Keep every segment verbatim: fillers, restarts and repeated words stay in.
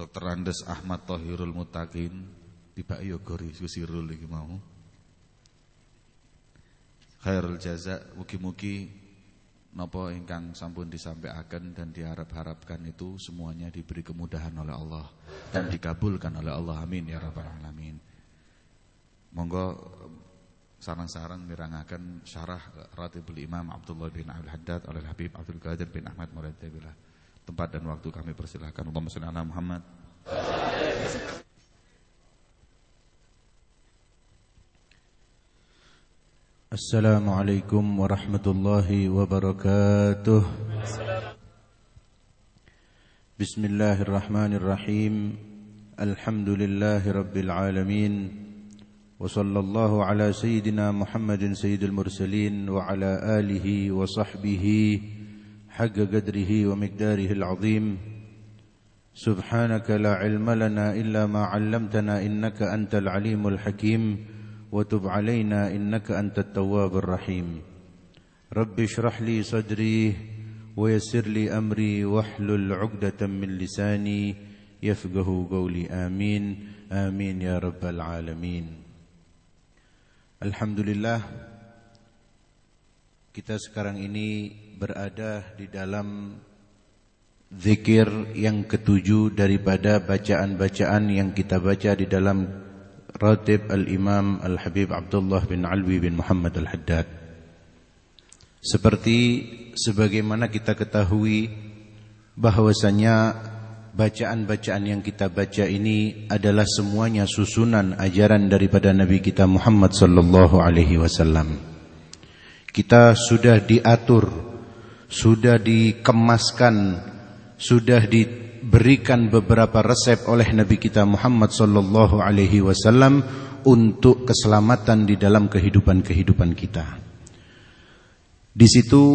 Doktor Andes Ahmad Thohirul Mutakin tiba yo gori susirul iki mau. Khairul jaza, mugi-mugi napa ingkang sampun disampaikan dan diharap-harapkan itu semuanya diberi kemudahan oleh Allah dan dikabulkan oleh Allah, amin ya rabbal alamin. Monggo sarang-sarang mirangaken syarah Ratibul Imam Abdullah bin Abdul Haddad oleh Habib Abdul Qadir bin Ahmad Muradabillah. Tempat dan waktu kami persilahkan. Allahumma shalli ala Muhammad. Assalamualaikum warahmatullahi wabarakatuh. Bismillahirrahmanirrahim. Alhamdulillahi rabbil alamin. Wa sallallahu ala sayyidina Muhammadin sayyidil mursalin wa ala alihi wa sahbihi haqqa qadrihi wa miqdarihi al-azim. Subhanaka la ilma lana illa ma 'allamtana innaka antal alimul hakim wa tub 'alaina innaka antat tawwabur rahim. Rabbi shrah li sadri wa yassir li amri wahlul 'uqdatam min lisani yafqahu qawli. Amin amin ya rabbal alamin. Alhamdulillah, kita sekarang ini berada di dalam zikir yang ketujuh daripada bacaan-bacaan yang kita baca di dalam Ratib Al-Imam Al-Habib Abdullah bin Alwi bin Muhammad Al-Haddad. Seperti sebagaimana kita ketahui bahwasanya bacaan-bacaan yang kita baca ini adalah semuanya susunan ajaran daripada Nabi kita Muhammad sallallahu alaihi wasallam. Kita sudah diatur, sudah dikemaskan, sudah diberikan beberapa resep oleh Nabi kita Muhammad sallallahu alaihi wasallam untuk keselamatan di dalam kehidupan-kehidupan kita. Di situ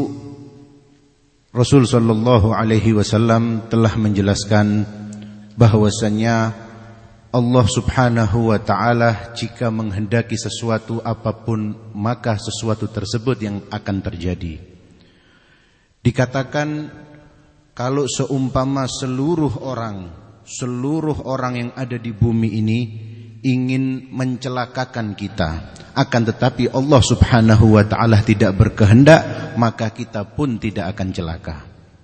Rasul sallallahu alaihi wasallam telah menjelaskan bahwasanya Allah Subhanahu wa taala jika menghendaki sesuatu apapun maka sesuatu tersebut yang akan terjadi. Dikatakan kalau seumpama seluruh orang, seluruh orang yang ada di bumi ini ingin mencelakakan kita, akan tetapi Allah Subhanahu wa taala tidak berkehendak, maka kita pun tidak akan celaka.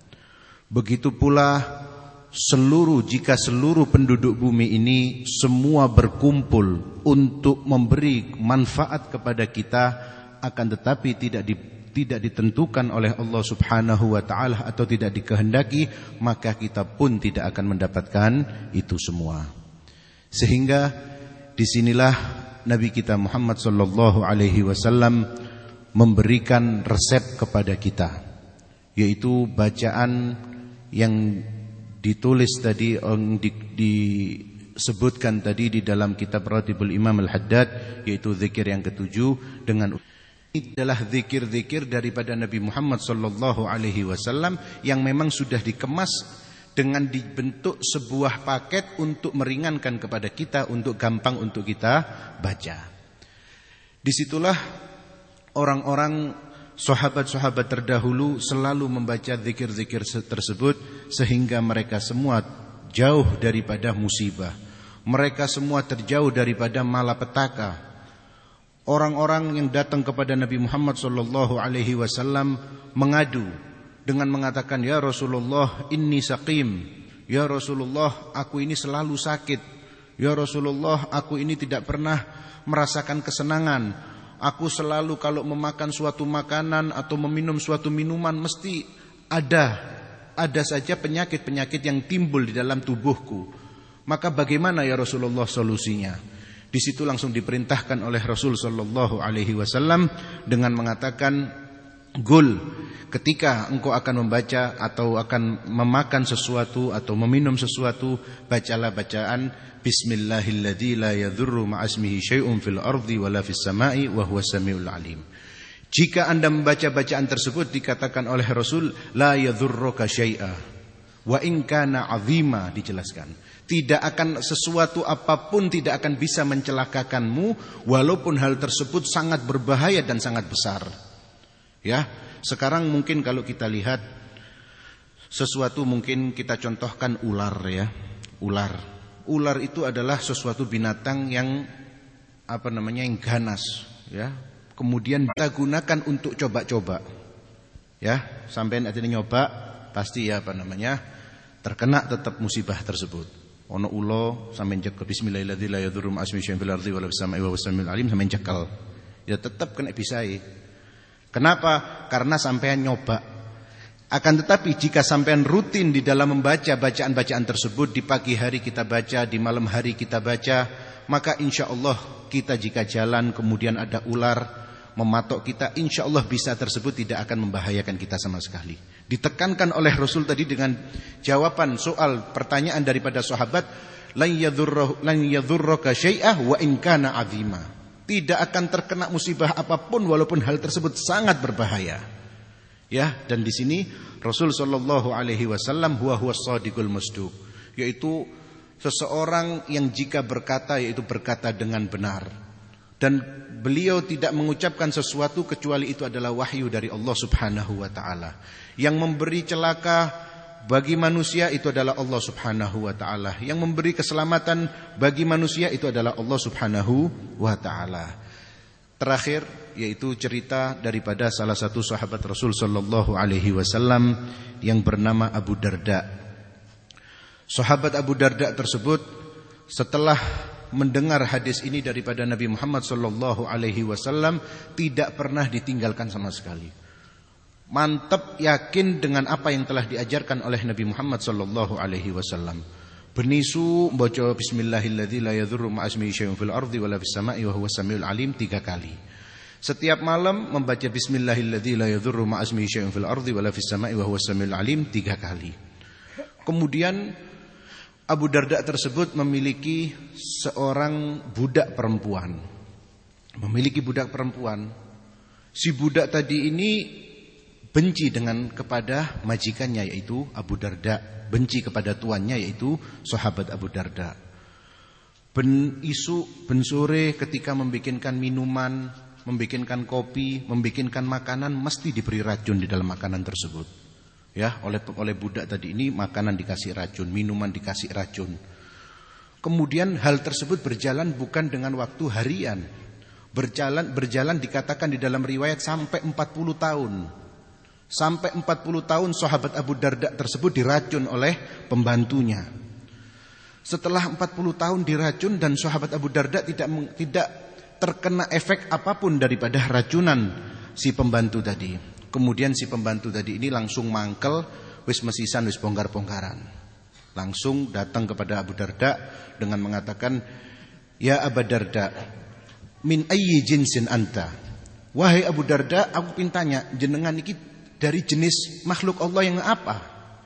Begitu pula seluruh jika seluruh penduduk bumi ini semua berkumpul untuk memberi manfaat kepada kita, akan tetapi tidak di tidak ditentukan oleh Allah Subhanahu wa taala atau tidak dikehendaki, maka kita pun tidak akan mendapatkan itu semua. Sehingga disinilah Nabi kita Muhammad sallallahu alaihi wasallam memberikan resep kepada kita, yaitu bacaan yang ditulis tadi, yang di, disebutkan tadi di dalam kitab Ratibul Imam Al-Haddad, yaitu zikir yang ketujuh. Dengan ini adalah zikir-zikir daripada Nabi Muhammad sallallahu alaihi wasallam yang memang sudah dikemas dengan dibentuk sebuah paket untuk meringankan kepada kita, untuk gampang untuk kita baca. Disitulah orang-orang sahabat-sahabat terdahulu selalu membaca zikir-zikir tersebut sehingga mereka semua jauh daripada musibah. Mereka semua terjauh daripada malapetaka. Orang-orang yang datang kepada Nabi Muhammad sallallahu alaihi wasallam mengadu dengan mengatakan, "Ya Rasulullah, inni saqim. Ya Rasulullah, aku ini selalu sakit. Ya Rasulullah, aku ini tidak pernah merasakan kesenangan. Aku selalu kalau memakan suatu makanan atau meminum suatu minuman mesti ada ada saja penyakit-penyakit yang timbul di dalam tubuhku. Maka bagaimana ya Rasulullah solusinya?" Di situ langsung diperintahkan oleh Rasul sallallahu alaihi wasallam dengan mengatakan, "Gul, ketika engkau akan membaca atau akan memakan sesuatu atau meminum sesuatu, bacalah bacaan Bismillahilladzi la yadhurru ma'asmihi syai'un fil ardi wala fis sama'i wa huwas samiul alim." Jika Anda membaca bacaan tersebut, dikatakan oleh Rasul, la yadhurruka syai'a wa in kana 'azima, dijelaskan. Tidak akan sesuatu apapun tidak akan bisa mencelakakanmu walaupun hal tersebut sangat berbahaya dan sangat besar. Ya, sekarang mungkin kalau kita lihat sesuatu, mungkin kita contohkan ular ya. ular. Ular itu adalah sesuatu binatang yang apa namanya yang ganas, ya. Kemudian kita gunakan untuk coba-coba, ya. Sampai nanti nyoba, pasti ya apa namanya terkena tetap musibah tersebut. Ono ulo sampai cekal bismillahirrahmanirrahim la yadurru ma'asmi syai'un fil ardi wala fis sama'i wa huwas samiul alim sampai cekal. Ya tetap kena bisai. Kenapa? Karena sampean nyoba. Akan tetapi jika sampean rutin di dalam membaca bacaan-bacaan tersebut, di pagi hari kita baca, di malam hari kita baca, maka insya Allah kita jika jalan kemudian ada ular mematok kita, insya Allah bisa tersebut tidak akan membahayakan kita sama sekali. Ditekankan oleh Rasul tadi dengan jawaban soal pertanyaan daripada sahabat, lan yadhurraka syai'ah wa in kana 'azima. Tidak akan terkena musibah apapun walaupun hal tersebut sangat berbahaya. Ya, dan di sini Rasul sallallahu alaihi wasallam huwa huwas shadiqul masduq, yaitu seseorang yang jika berkata yaitu berkata dengan benar. Dan beliau tidak mengucapkan sesuatu kecuali itu adalah wahyu dari Allah Subhanahu wa taala. Yang memberi celaka bagi manusia itu adalah Allah Subhanahu wa taala. Yang memberi keselamatan bagi manusia itu adalah Allah Subhanahu wa taala. Terakhir yaitu cerita daripada salah satu sahabat Rasul sallallahu alaihi wasallam yang bernama Abu Darda. Sahabat Abu Darda tersebut setelah mendengar hadis ini daripada Nabi Muhammad sallallahu alaihi wasallam tidak pernah ditinggalkan sama sekali. Mantap yakin dengan apa yang telah diajarkan oleh Nabi Muhammad sallallahu alaihi wasallam. Benisu baca bismillahirrahmanirrahim la yadhurru ma'asmihi syai'un fil ardi wala fis sama'i wa huwas samiul alim tiga kali. Setiap malam membaca bismillahirrahmanirrahim la yadhurru ma'asmihi syai'un fil ardi wala fis sama'i wa huwas samiul alim tiga kali. Kemudian Abu Darda tersebut memiliki seorang budak perempuan. Memiliki budak perempuan. Si budak tadi ini benci dengan kepada majikannya yaitu Abu Darda, benci kepada tuannya yaitu sahabat Abu Darda. Ben isu, ben sore ketika membikinkan minuman, membikinkan kopi, membikinkan makanan mesti diberi racun di dalam makanan tersebut. Ya, oleh oleh budak tadi ini makanan dikasih racun, minuman dikasih racun. Kemudian hal tersebut berjalan bukan dengan waktu harian. Berjalan berjalan dikatakan di dalam riwayat sampai empat puluh tahun. Sampai empat puluh tahun sahabat Abu Darda tersebut diracun oleh pembantunya. Setelah empat puluh tahun diracun dan sahabat Abu Darda tidak tidak terkena efek apapun daripada racunan si pembantu tadi. Kemudian si pembantu tadi ini langsung mangkel, wis mesisan wis bongkar-bongkaran. Langsung datang kepada Abu Darda dengan mengatakan, "Ya Abu Darda, min ayyi jinsin anta?" Wahai Abu Darda, aku pintanya jenengan iki dari jenis makhluk Allah yang apa?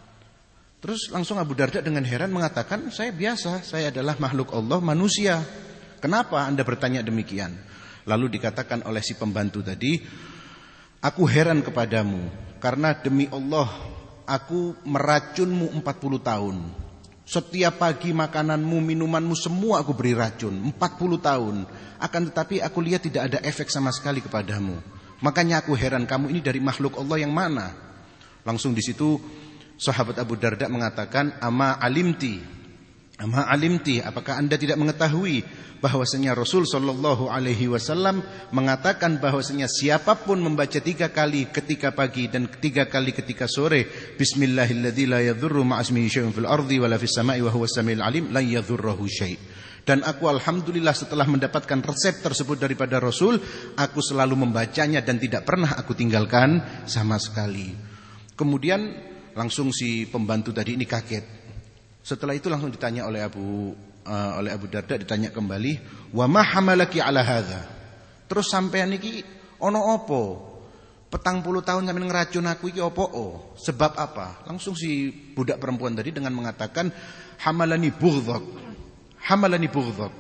Terus langsung Abu Darda dengan heran mengatakan, saya biasa, saya adalah makhluk Allah, manusia. Kenapa Anda bertanya demikian? Lalu dikatakan oleh si pembantu tadi, aku heran kepadamu, karena demi Allah, aku meracunmu empat puluh tahun. Setiap pagi makananmu, minumanmu semua aku beri racun, empat puluh tahun. Akan tetapi aku lihat tidak ada efek sama sekali kepadamu. Makanya aku heran, kamu ini dari makhluk Allah yang mana? Langsung di situ sahabat Abu Darda mengatakan, ama alimti, ama alimti, apakah anda tidak mengetahui bahwasanya Rasul sallallahu alaihi wasallam mengatakan bahwasanya siapapun membaca tiga kali ketika pagi dan tiga kali ketika sore, bismillahirrahmanirrahim la yadhurru ma'asmihi syai'un fil ardi wala fis sama'i wa huwas samiul alim, la yadhurruhu syai'. Dan aku alhamdulillah setelah mendapatkan resep tersebut daripada Rasul, aku selalu membacanya dan tidak pernah aku tinggalkan sama sekali. Kemudian langsung si pembantu tadi ini kaget. Setelah itu langsung ditanya oleh Abu uh, oleh Abu Darda, ditanya kembali, "Wa ma hamalaki ala hadza?" Terus sampean iki ono opo? Petang puluh tahun sampean ngeracun aku iki opo? Oh? Sebab apa? Langsung si budak perempuan tadi dengan mengatakan, "Hamalani bughdhak." Hamalani bughdhak.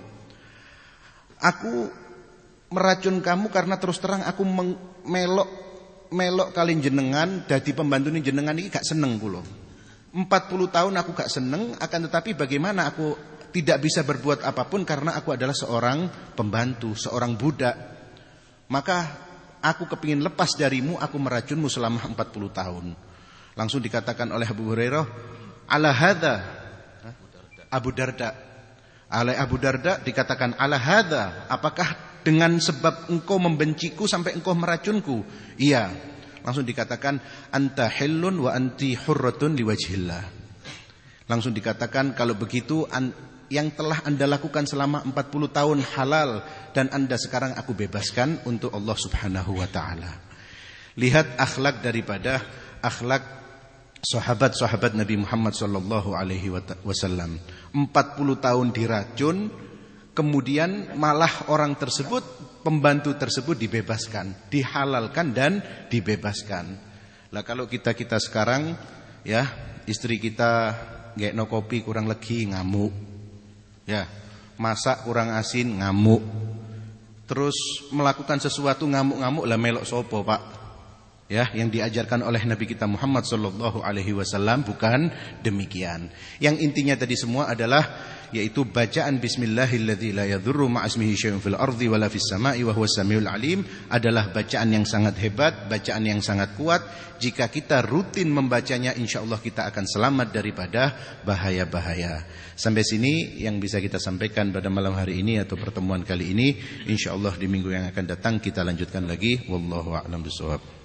Aku meracun kamu karena terus terang aku melok melok kalian jenengan dadi pembantu jenengan ini gak seneng kula. empat puluh tahun aku gak seneng, akan tetapi bagaimana aku tidak bisa berbuat apapun karena aku adalah seorang pembantu, seorang budak. Maka aku kepingin lepas darimu, aku meracunmu selama empat puluh tahun. Langsung dikatakan oleh Abu Hurairah, ala hadza Abu Darda. Oleh Abu Darda dikatakan, ala hadza, apakah dengan sebab engkau membenciku sampai engkau meracunku? Iya. Langsung dikatakan, anta hillun wa anti hurratun liwajhillah. Langsung dikatakan, kalau begitu yang telah Anda lakukan selama empat puluh tahun halal, dan Anda sekarang aku bebaskan untuk Allah Subhanahu wa ta'ala. Lihat akhlak daripada akhlak sahabat-sahabat Nabi Muhammad sallallahu alaihi wasallam. empat puluh tahun diracun, kemudian malah orang tersebut, pembantu tersebut dibebaskan, dihalalkan dan dibebaskan. Lah kalau kita-kita sekarang ya, istri kita ngekno kopi kurang legi ngamuk. Ya, masak kurang asin ngamuk. Terus melakukan sesuatu ngamuk-ngamuk, lah melok sopo, Pak? Ya, yang diajarkan oleh Nabi kita Muhammad sallallahu alaihi wasallam bukan demikian. Yang intinya tadi semua adalah yaitu bacaan bismillahilladzi la yadurru ma'asmihi syai'un fil ardi wala fis sama'i wa huwas samiul alim adalah bacaan yang sangat hebat, bacaan yang sangat kuat. Jika kita rutin membacanya, insyaallah kita akan selamat daripada bahaya-bahaya. Sampai sini yang bisa kita sampaikan pada malam hari ini atau pertemuan kali ini. Insyaallah di minggu yang akan datang kita lanjutkan lagi. Wallahu a'lam bishawab.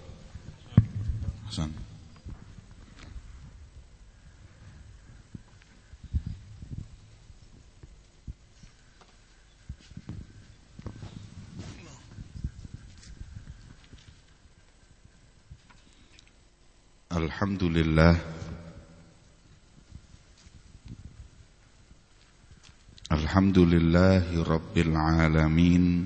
Alhamdulillah, Alhamdulillahi Rabbil Alamin.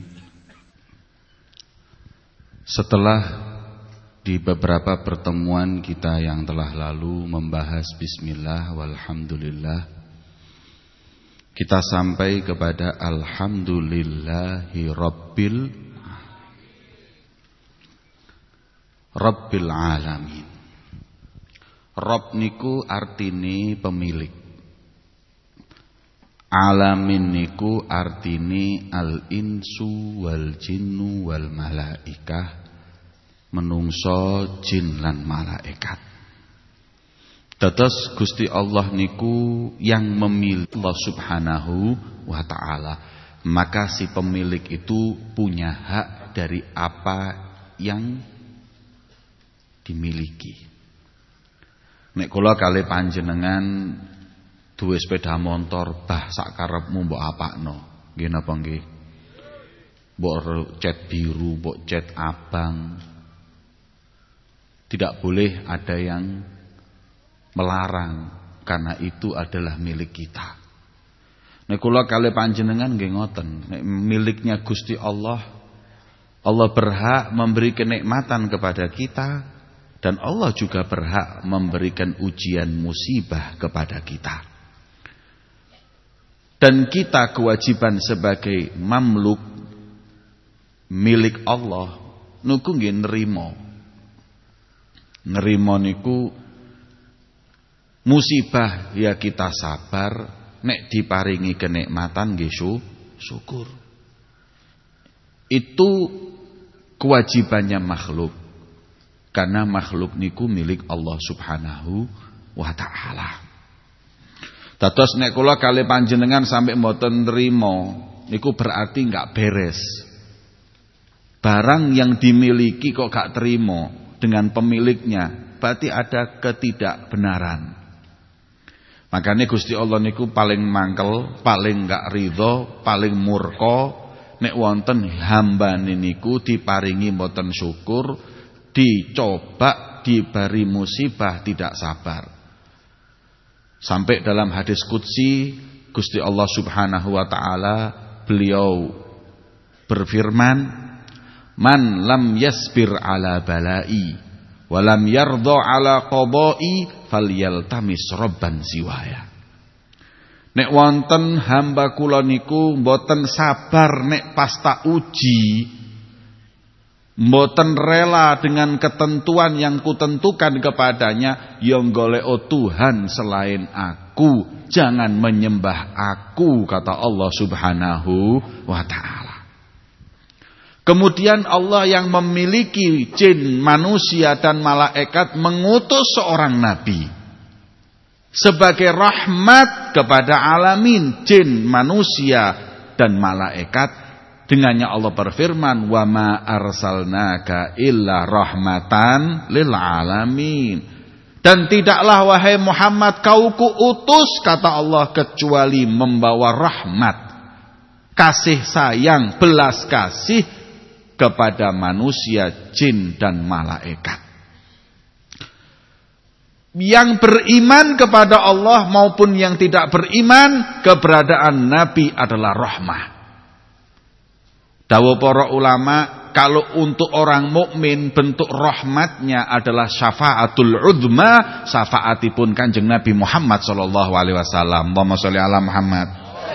Setelah di beberapa pertemuan kita yang telah lalu membahas bismillah walhamdulillah, kita sampai kepada alhamdulillahi Rabbil Rabbil Alamin. Rob niku artine pemilik, alamin niku artine al insu wal jinnu wal malaikah, menungso jin lan malaikat. Dados Gusti Allah niku yang memilih Allah Subhanahu wa ta'ala. Maka si pemilik itu punya hak dari apa yang dimiliki. Nek kula kali panjenengan duwe sepeda motor, bah sak karepmu mbok apakno. Nggih napa nggih? Mbok cat biru, mbok cat abang. Tidak boleh ada yang melarang, karena itu adalah milik kita. Nek kula kali panjenengan nggih ngoten, nek miliknya Gusti Allah, Allah berhak memberi kenikmatan kepada kita. Dan Allah juga berhak memberikan ujian musibah kepada kita. Dan kita kewajiban sebagai mamluk milik Allah niku nggih nrimo. Nrimo niku musibah ya kita sabar, nek diparingi kenikmatan nggih syukur. Itu kewajibannya makhluk. Karena makhluk niku milik Allah Subhanahu wa ta'ala. Dados nek kula kali panjenengan sampai mboten nrimo, niku berarti enggak beres. Barang yang dimiliki kok gak terima dengan pemiliknya, berarti ada ketidakbenaran. Makanya Gusti Allah niku paling mangkel, paling enggak ridho, paling murka nek wonten hamba niku diparingi mboten syukur, dicoba, diberi musibah tidak sabar. Sampai dalam hadis qudsi Gusti Allah Subhanahu wa ta'ala beliau berfirman, man lam yasbir ala balai wa lam yardha ala qadai falyaltamis rabban siwaya. Nek wonten hamba kula niku mboten sabar nek pas tak uji, mboten rela dengan ketentuan yang kutentukan kepadanya, yang golek Tuhan selain aku, jangan menyembah aku, kata Allah Subhanahu wa ta'ala. Kemudian Allah yang memiliki jin, manusia dan malaikat mengutus seorang nabi. sebagai rahmat kepada alamin, jin, manusia dan malaikat. Dengannya Allah berfirman, wa ma arsalnaka illa rahmatan lil alamin. Dan tidaklah wahai Muhammad kau kuutus, kata Allah, kecuali membawa rahmat, kasih sayang, belas kasih kepada manusia, jin dan malaikat. Yang beriman kepada Allah maupun yang tidak beriman, keberadaan Nabi adalah rahmah. Dawuh para ulama, kalau untuk orang mukmin bentuk rahmatnya adalah syafaatul uzma, syafaatipun Kanjeng Nabi Muhammad sallallahu alaihi wasallam. Allahumma sholli ala Muhammad.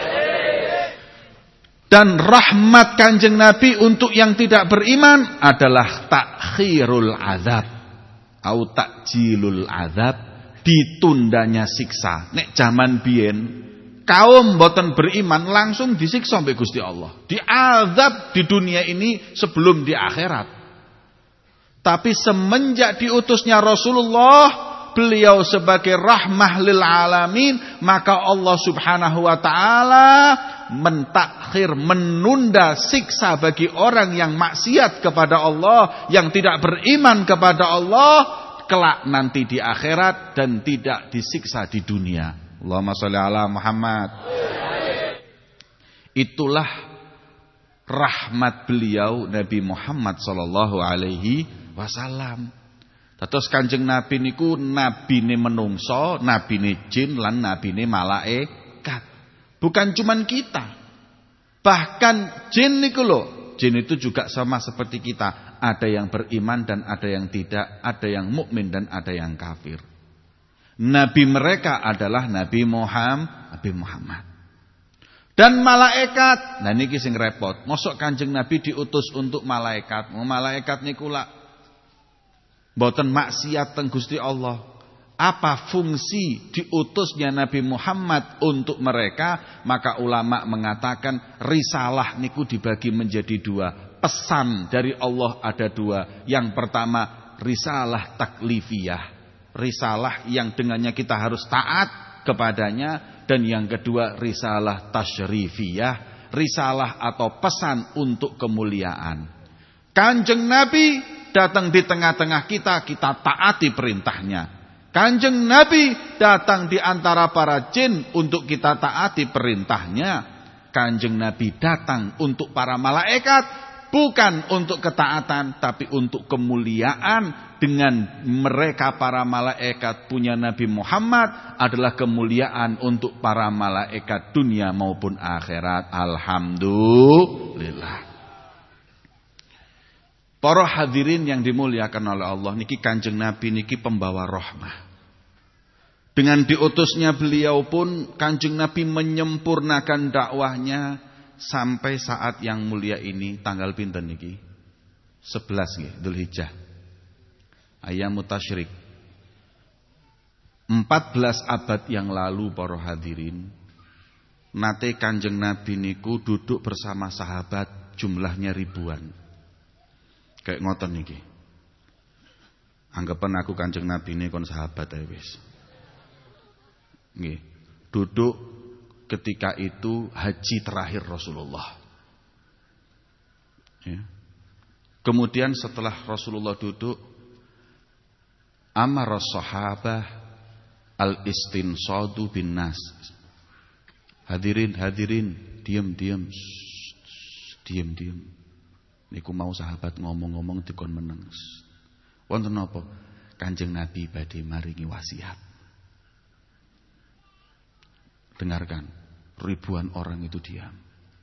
Dan rahmat Kanjeng Nabi untuk yang tidak beriman adalah takhirul azab au takjilul azab, ditundanya siksa. Nek zaman biyen kaum boten beriman langsung disiksa oleh Gusti Allah, diazab di dunia ini sebelum di akhirat. Tapi semenjak diutusnya Rasulullah, beliau sebagai rahmah lil alamin, maka Allah Subhanahu wa taala mentakhir, menunda siksa bagi orang yang maksiat kepada Allah, yang tidak beriman kepada Allah, kelak nanti di akhirat dan tidak disiksa di dunia. Allahumma sholli ala Muhammad. Itulah rahmat beliau Nabi Muhammad sallallahu alaihi wasallam. Dados Kanjeng Nabi niku nabine menungso, nabine jin lan nabine malaikat. Bukan cuman kita. Bahkan jin niku lho, jin itu juga sama seperti kita. Ada yang beriman dan ada yang tidak, ada yang mukmin dan ada yang kafir. Nabi mereka adalah Nabi Muhammad, Nabi Muhammad. Dan malaikat, nah niki sing repot. Mosok Kanjeng Nabi diutus untuk malaikat. Malaikat niku lak mboten maksiat teng Gusti Allah. Apa fungsi diutusnya Nabi Muhammad untuk mereka? Maka ulama mengatakan risalah niku dibagi menjadi dua. Pesan dari Allah ada dua. Yang pertama risalah taklifiyah, risalah yang dengannya kita harus taat kepadanya. Dan yang kedua risalah tasyrifiyah, risalah atau pesan untuk kemuliaan. Kanjeng Nabi datang di tengah-tengah kita, kita taati perintahnya. Kanjeng Nabi datang di antara para jin untuk kita taati perintahnya. Kanjeng Nabi datang untuk para malaikat, bukan untuk ketaatan tapi untuk kemuliaan. Dengan mereka para malaikat punya Nabi Muhammad adalah kemuliaan untuk para malaikat dunia maupun akhirat. Alhamdulillah. Para hadirin yang dimuliakan oleh Allah, niki Kanjeng Nabi niki pembawa rahmah. Dengan diutusnya beliau pun Kanjeng Nabi menyempurnakan dakwahnya sampai saat yang mulia ini. Tanggal pinten niki? sebelas nggih Dzulhijjah. Ayyamut tasyrik. empat belas abad yang lalu para hadirin, nate Kanjeng Nabi niku duduk bersama sahabat jumlahnya ribuan. Kayak ngoten niki. Anggapan aku Kanjeng Nabi ini kon sahabat ae wis. Nggih. Duduk ketika itu haji terakhir Rasulullah. Ya. Kemudian setelah Rasulullah duduk, amara sahabah al-istinsadu bin nas. Hadirin, hadirin, diam, diam. Diam, diam. Niku mau sahabat ngomong-ngomong dikon meneng. Wonten napa? Kanjeng Nabi badhe maringi wasiat. Dengarkan, ribuan orang itu diam.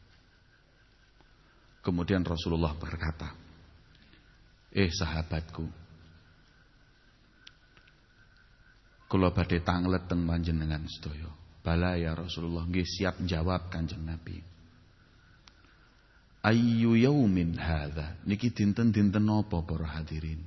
Kemudian Rasulullah berkata, "Eh sahabatku, kula badhe tanglet teng panjenengan sedaya." "Bala ya Rasulullah." Nggih, siap jawab Kanjeng Nabi. "Ayyu yaumin hadza?" Niki dinten-dinten napa para hadirin?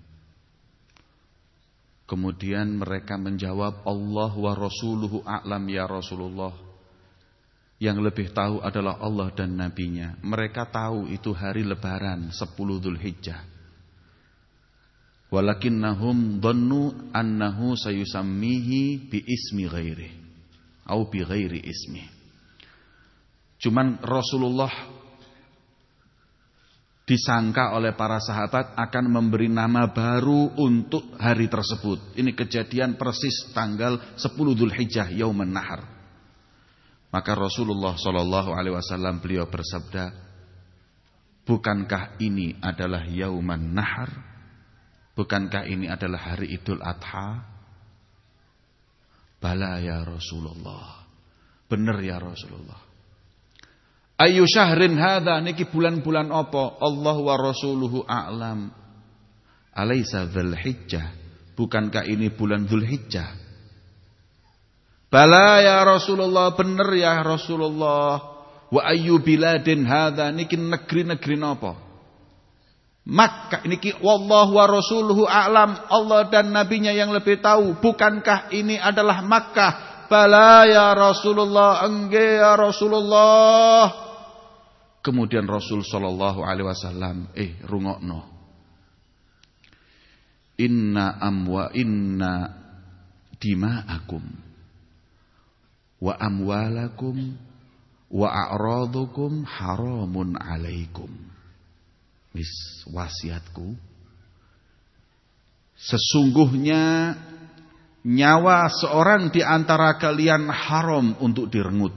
Kemudian mereka menjawab, "Allah wa rasuluhu a'lam ya Rasulullah." Yang lebih tahu adalah Allah dan nabinya. Mereka tahu itu hari lebaran sepuluh Dzulhijjah. walakinnahum dhannu annahu sayusammihi bi ismi ghairi au bi ghairi ismi. Cuman Rasulullah disangka oleh para sahabat akan memberi nama baru untuk hari tersebut. Ini kejadian persis tanggal sepuluh Dzulhijjah Yaumun Nahar. Maka Rasulullah sallallahu alaihi wasallam beliau bersabda, bukankah ini adalah Yaumun Nahar? Bukankah ini adalah hari Idul Adha? Bala ya Rasulullah. Benar ya Rasulullah. Ayu syahrin hadha, niki bulan-bulan apa? Allah wa rasuluhu a'lam. Alaysa Dzulhijjah, bukankah ini bulan Dzulhijjah? Bala ya Rasulullah, benar ya Rasulullah. Wa ayu biladin hadha, niki negeri-negeri napa? Makkah, niki wallahu wa rasuluhu a'lam, Allah dan nabinya yang lebih tahu. Bukankah ini adalah Makkah? Bala ya Rasulullah, engge ya Rasulullah. Kemudian Rasul sallallahu alaihi wasallam, eh rungokno. Inna amwa inna dima'akum wa amwalakum wa a'radukum haramun alaikum. Wis wasiatku, sesungguhnya nyawa seorang di antara kalian haram untuk direngut.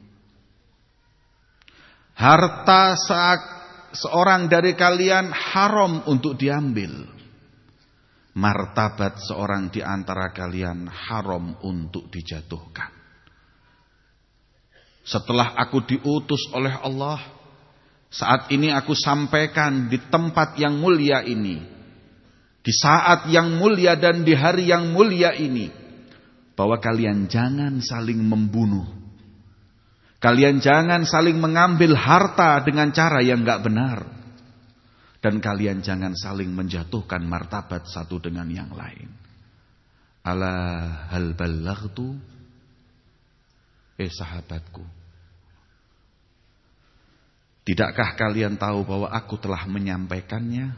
Harta seorang dari kalian haram untuk diambil. Martabat seorang di antara kalian haram untuk dijatuhkan. Setelah aku diutus oleh Allah, saat ini aku sampaikan di tempat yang mulia ini, di saat yang mulia dan di hari yang mulia ini, bahwa kalian jangan saling membunuh. Kalian jangan saling mengambil harta dengan cara yang enggak benar. Dan kalian jangan saling menjatuhkan martabat satu dengan yang lain. Ala hal ballaghtu? Eh sahabatku, tidakkah kalian tahu bahwa aku telah menyampaikannya?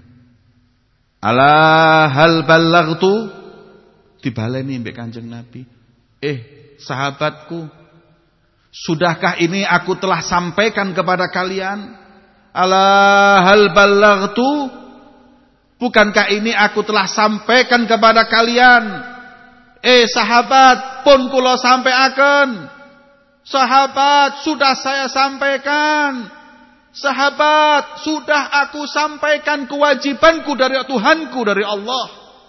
Ala hal ballaghtu? Dibaleni mbek Kanjeng Nabi. Eh sahabatku, sudahkah ini aku telah sampaikan kepada kalian? Ala hal ballaghtu? Bukankah ini aku telah sampaikan kepada kalian? Eh sahabat, pun kula sampaikan. Sahabat, sudah saya sampaikan. Sahabat, sudah aku sampaikan kewajibanku dari Tuhanku, dari Allah.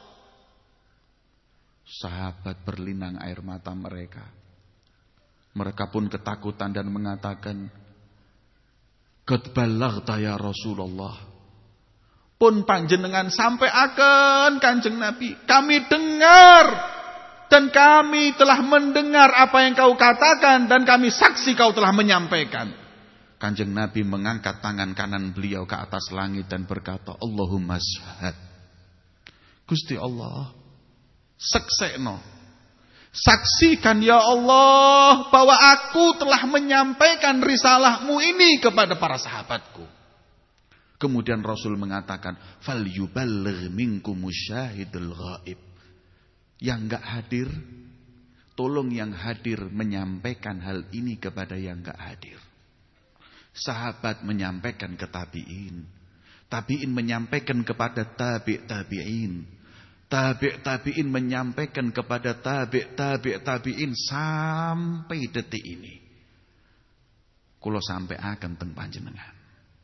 Sahabat berlinang air mata mereka. Mereka pun ketakutan dan mengatakan, qad ballaghta ya Rasulullah. Pun panjenengan sampai akan Kanjeng Nabi. Kami dengar dan kami telah mendengar apa yang kau katakan dan kami saksi kau telah menyampaikan. Kanjeng Nabi mengangkat tangan kanan beliau ke atas langit dan berkata, Allahumma syahad. Gusti Allah, seksekno, saksikan ya Allah bahwa aku telah menyampaikan risalahmu ini kepada para sahabatku. Kemudian Rasul mengatakan, fal yuballigh minkum syahidul ghaib. Yang enggak hadir, tolong yang hadir menyampaikan hal ini kepada yang enggak hadir. Sahabat menyampaikan ke tabi'in, tabi'in menyampaikan kepada tabi' tabi'in, tabi' tabi'in menyampaikan kepada tabi' tabi' tabi'in sampai detik ini. Kula sampai akan teng panjenengan.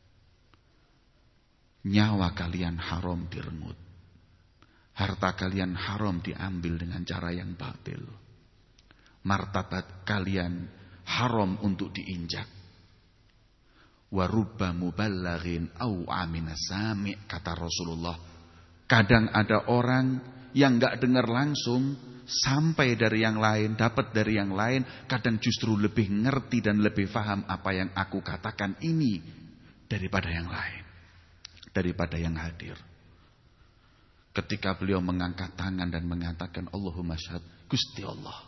Nyawa kalian haram direngut. Harta kalian haram diambil dengan cara yang batil. Martabat kalian haram untuk diinjak. Wa rubba muballighin au amina sami', kata Rasulullah. Kadang ada orang yang enggak dengar langsung sampai dari yang lain, dapat dari yang lain, kadang justru lebih ngerti dan lebih paham apa yang aku katakan ini daripada yang lain, daripada yang hadir. Ketika beliau mengangkat tangan dan mengatakan Allahumma syahad, Gusti Allah,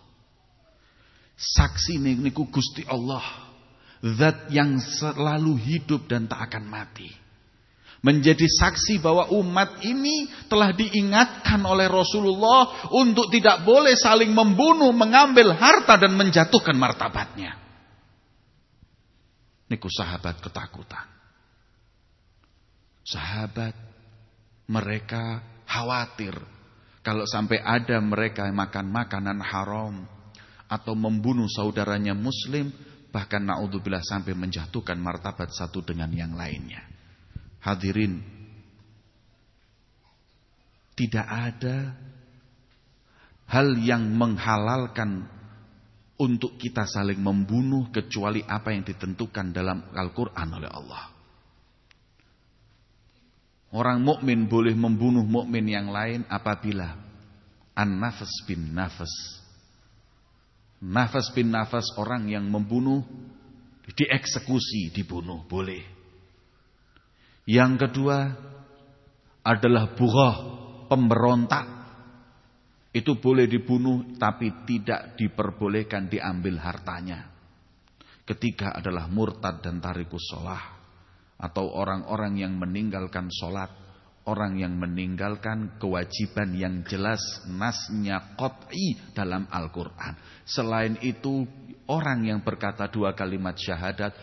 saksi niku Gusti Allah, zat yang selalu hidup dan tak akan mati. Menjadi saksi bahwa umat ini telah diingatkan oleh Rasulullah untuk tidak boleh saling membunuh, mengambil harta dan menjatuhkan martabatnya. Niku sahabat ketakutan. Sahabat mereka khawatir kalau sampai ada mereka makan makanan haram atau membunuh saudaranya muslim, bahkan naudzubillah sampai menjatuhkan martabat satu dengan yang lainnya. Hadirin, tidak ada hal yang menghalalkan untuk kita saling membunuh kecuali apa yang ditentukan dalam Al-Quran oleh Allah. Orang mukmin boleh membunuh mukmin yang lain apabila an-nafas bin nafas. Nafas bin nafas, orang yang membunuh dieksekusi, dibunuh, boleh. Yang kedua adalah bughah, pemberontak. Itu boleh dibunuh tapi tidak diperbolehkan diambil hartanya. Ketiga adalah murtad dan tarikus sholah, atau orang-orang yang meninggalkan sholat, orang yang meninggalkan kewajiban yang jelas nasnya qat'i dalam Al-Quran. Selain itu, orang yang berkata dua kalimat syahadat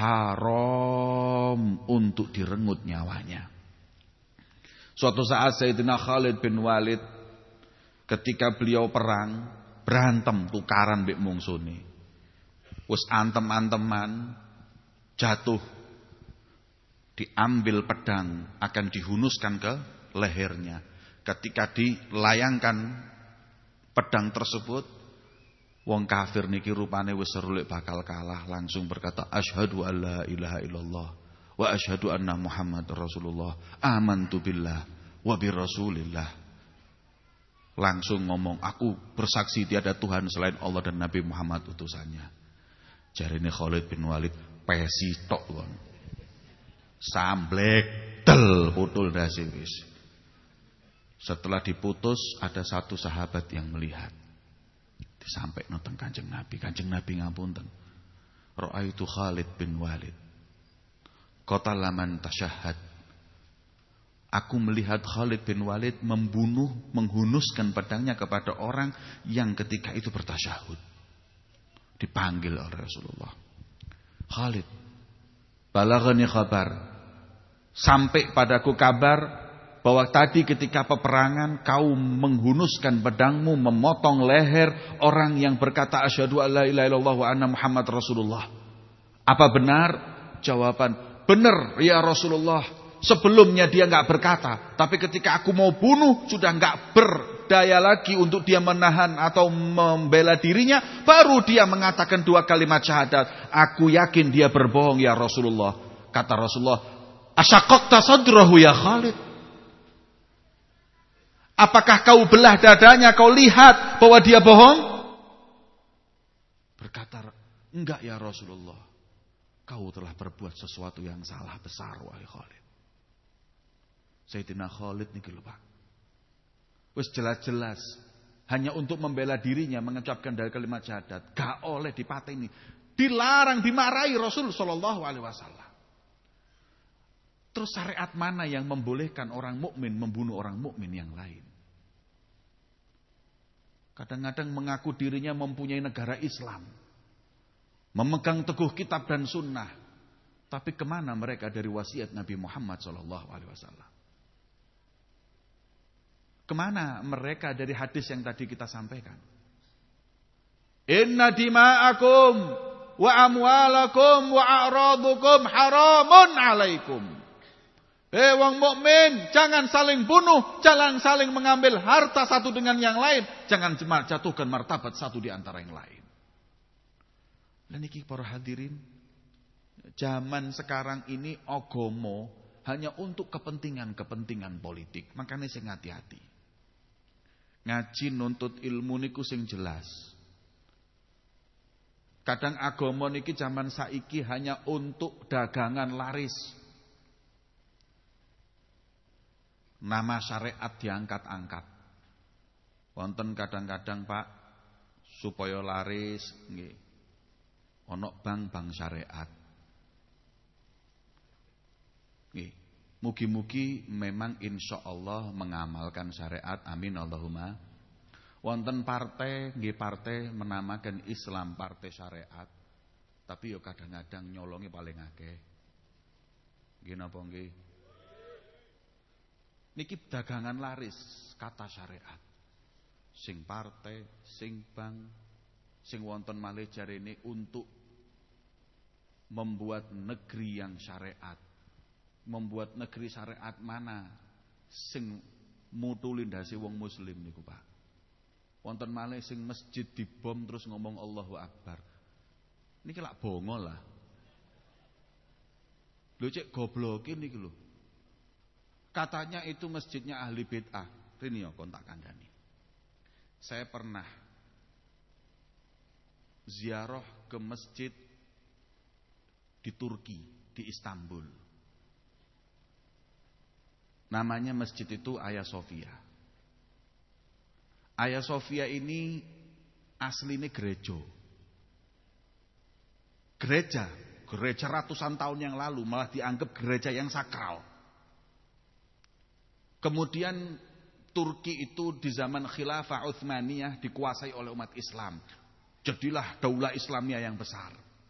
haram untuk direnggut nyawanya. Suatu saat Sayyidina Khalid bin Walid ketika beliau perang, berantem tukaran mbek mungsune. Wis antem-anteman, jatuh, diambil pedang, akan dihunuskan ke lehernya. Ketika dilayangkan pedang tersebut, wong kafir niki rupane wis serulik bakal kalah, langsung berkata asyhadu alla ilaha illallah wa asyhadu anna Muhammadar Rasulullah, amantu billah wa bir Rasulillah. Langsung ngomong, aku bersaksi tiada Tuhan selain Allah dan Nabi Muhammad utusannya. Jarine Khalid bin Walid pesi tok wong. Samblek del putul dasi wis. Setelah diputus, ada satu sahabat yang melihat. Disampai nonton Kanjeng Nabi. Kanjeng Nabi ngapunten. Ra'aitu Khalid bin Walid qatala man tasyahhad. Aku melihat Khalid bin Walid membunuh, menghunuskan pedangnya kepada orang yang ketika itu bertasyahud. Dipanggil oleh Rasulullah. Khalid, balaghani khabar, sampai padaku kabar bahwa tadi ketika peperangan kau menghunuskan pedangmu, memotong leher orang yang berkata asyhadu alla ilaha illallah wa anna Muhammad Rasulullah. Apa benar? Jawaban, benar ya Rasulullah. Sebelumnya dia enggak berkata, tapi ketika aku mau bunuh sudah enggak berdaya lagi untuk dia menahan atau membela dirinya, baru dia mengatakan dua kalimat syahadat. Aku yakin dia berbohong ya Rasulullah. Kata Rasulullah, asyaqaqta sadrahu ya Khalid. Apakah kau belah dadanya, kau lihat bahwa dia bohong? Berkata, enggak ya Rasulullah. Kau telah berbuat sesuatu yang salah besar wahai Khalid. Sayyidina Khalid niki lho Pak. Wis jelas-jelas hanya untuk membela dirinya mengucapkan dari kalimat syahadat, gak oleh dipateni. Dilarang, dimarahi Rasul sallallahu alaihi wasallam. Terus syariat mana yang membolehkan orang mukmin membunuh orang mukmin yang lain? Kadang-kadang mengaku dirinya mempunyai negara Islam, memegang teguh kitab dan sunnah, tapi kemana mereka dari wasiat Nabi Muhammad sallallahu alaihi wasallam? Kemana mereka dari hadis yang tadi kita sampaikan? Inna dima'akum wa amwalakum wa a'radukum haramun alaikum. Eh wong mukmin, jangan saling bunuh, jangan saling mengambil harta satu dengan yang lain, jangan jatuhkan martabat satu di antara yang lain. Dan iki para hadirin, zaman sekarang ini agama hanya untuk kepentingan-kepentingan politik. Makanya sing hati-hati. Ngaji nuntut ilmu niku sing jelas. Kadang agama niki zaman saiki hanya untuk dagangan laris. Nama syariat diangkat-angkat. Wonten kadang-kadang Pak, supaya laris nggih. Ana bank-bank syariat. Nggih. Mugi-mugi memang insya Allah mengamalkan syariat. Amin Allahumma. Wonten partai, nggih partai menamakan Islam partai syariat, tapi yo kadang-kadang nyolongi paling akeh. Nggih napa nggih? Niki dagangan laris kata syariat. Sing partai, sing bank, sing wonten malih jarene untuk membuat negeri yang syariat. Membuat negeri syariat mana sing mutu lindasi wong muslim niku, Pak. Wonten malih sing masjid dibom terus ngomong Allahu Akbar. Niki lak bongo lah. Lho cek goblokin niki lho. Katanya itu masjidnya ahli bid'ah. Rini yo kontak kandhani. Saya pernah ziarah ke masjid di Turki, di Istanbul. Namanya masjid itu Hagia Sophia. Hagia Sophia ini aslinya gereja. Gereja, gereja ratusan tahun yang lalu malah dianggap gereja yang sakral. Kemudian Turki itu di zaman Khilafah Utsmaniyah dikuasai oleh umat Islam. Jadilah daulah Islamiyah yang besar.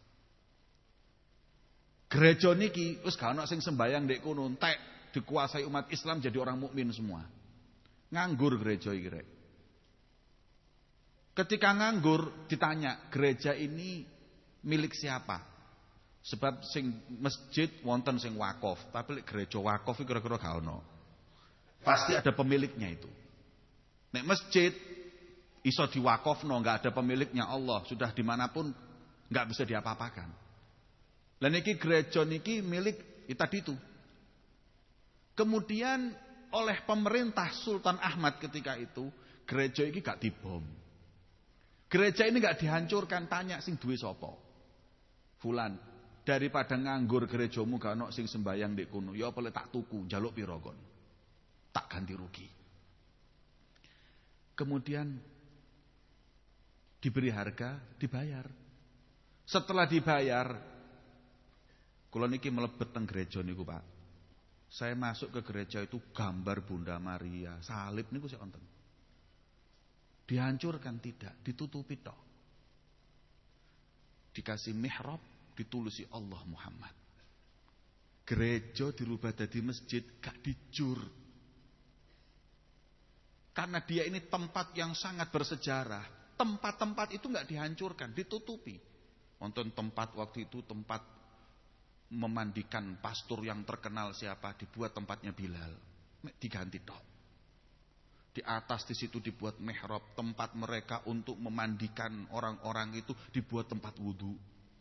Gereja niki wis gak ono sing sembayang ndek kono, entek dikuasai umat Islam jadi orang mukmin semua. Nganggur gereja iki rek. Ketika nganggur ditanya, gereja ini milik siapa? Sebab sing masjid wonten sing wakaf, tapi gereja wakaf iki kira-kira gak ono. Pasti ada pemiliknya itu. Nek masjid iso diwakafno, enggak ada pemiliknya Allah, sudah dimanapun enggak bisa diapa-apakan. Lah niki gereja niki milik ya tadi itu. Kemudian oleh pemerintah Sultan Ahmad ketika itu, gereja ini gak dibom. Gereja ini gak dihancurkan, tanya sing duwe sapa? Fulan, daripada nganggur gerejamu gak ono sing sembayang ndek kono, ya apa tak tuku, njaluk pira kon? Tak ganti rugi. Kemudian diberi harga, dibayar. Setelah dibayar, kula niki mlebet teng gereja niku, Pak. Saya masuk ke gereja itu gambar Bunda Maria, salib niku sik wonten. Dihancurkan tidak, ditutupi tok. Dikasih mihrab, ditulisi Allah Muhammad. Gereja dirubah jadi masjid, gak dijur. Karena dia ini tempat yang sangat bersejarah. Tempat-tempat itu gak dihancurkan, ditutupi. Wonten tempat waktu itu tempat memandikan pastor yang terkenal siapa, dibuat tempatnya Bilal, diganti tok. Di atas di situ dibuat mihrab, tempat mereka untuk memandikan orang-orang itu dibuat tempat wudu.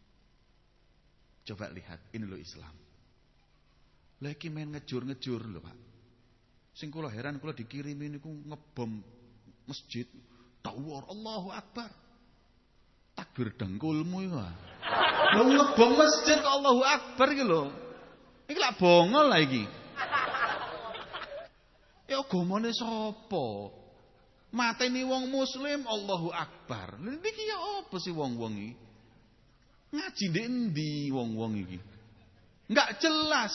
Coba lihat, ini loh Islam. Lagi main ngejur-ngejur loh, Pak. Sing kula heran, kula dikirimi niku ngebom masjid, tawar Allahu Akbar. Takbir dengkulmu ya. Lho ngebom masjid Allahu Akbar iki lho. Iki lak bongol lah iki. Ya agamane sapa? Mateni wong muslim Allahu Akbar. Lha niki ya apa sih wong-wong iki? Ngaji ndek endi wong-wong iki? Enggak jelas.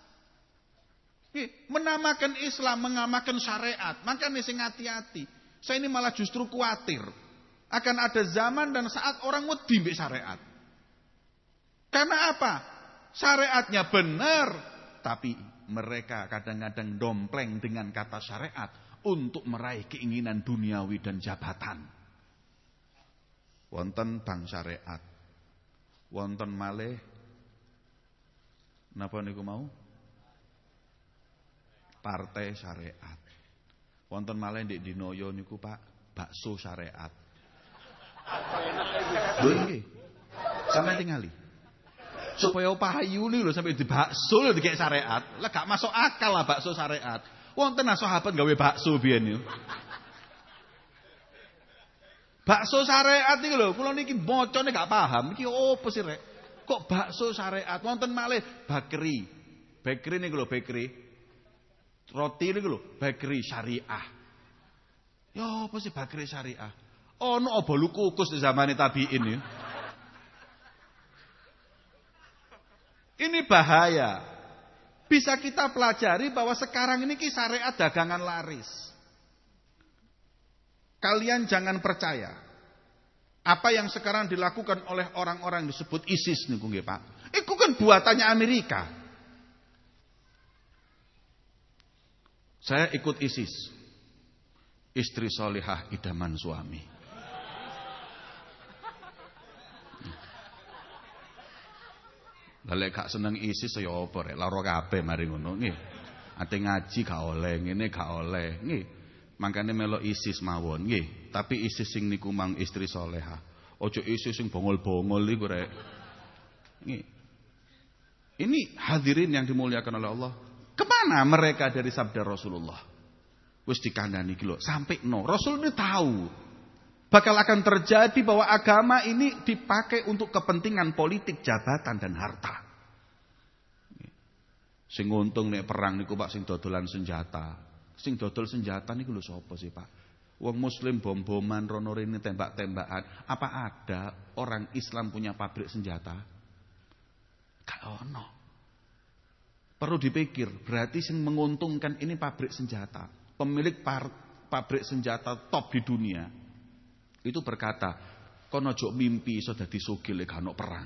Menamakan Islam, mengamalkan syariat. Makanya sing hati-hati. Saya ini malah justru khawatir akan ada zaman dan saat orang wedi mbek syariat. Karena apa? Syariatnya benar, tapi mereka kadang-kadang dompleng dengan kata syariat untuk meraih keinginan duniawi dan jabatan. Wonten bank syariat, wonten malih napa niku mau? Partai syariat. Wonten malih ndek dinoyo niku Pak, bakso syariat. Lho nggih. Sampeyan tingali. Supaya pahayu nih lho sampai di bakso lho dikek syariat. Lah gak masuk akal lah bakso syariat. Wonten sahabat gawe bakso biyen yo. Bakso syariat iki lho, kula niki macane gak paham. Iki opo sih rek? Kok bakso syariat? Wonten malih bakery. Bakery niku lho, bakery. Roti niku lho, bakery syariah. Ya apa sih bakery syariah? Ono oh, bolu kukus di zamane tabiin ya. Ini bahaya. Bisa kita pelajari bahwa sekarang ini syariat dagangan laris. Kalian jangan percaya apa yang sekarang dilakukan oleh orang-orang yang disebut ISIS niku nggih Pak. Itu kan buatannya Amerika. Saya ikut ISIS. Istri solihah idaman suami. Lha gak seneng ISIS ya apa rek, lara kabeh mari ngono nggih. Ate ngaji gak oleh, ngene gak oleh nggih. Mangkane melok ISIS mawon nggih. Tapi ISIS sing niku mang istri solehah. Ojo ISIS sing bongol-bongol niku rek. Nggih. Ini hadirin yang dimuliakan oleh Allah. Kemana mereka dari sabda Rasulullah? Wis dikandani iki lho, sampai no. Rasul ini tahu bakal akan terjadi bahwa agama ini dipakai untuk kepentingan politik, jabatan dan harta. Sing untung nek perang niku Pak sing dodolan senjata. Sing dodol senjata niku lho sapa sih Pak? Wong muslim bom-boman rono rene tembak-tembakan. Apa ada orang Islam punya pabrik senjata? Gak ono. Perlu dipikir, berarti sing menguntungkan ini pabrik senjata. Pemilik pabrik senjata top di dunia itu berkata, kono ojo mimpi iso dadi sugih lek gak ono perang.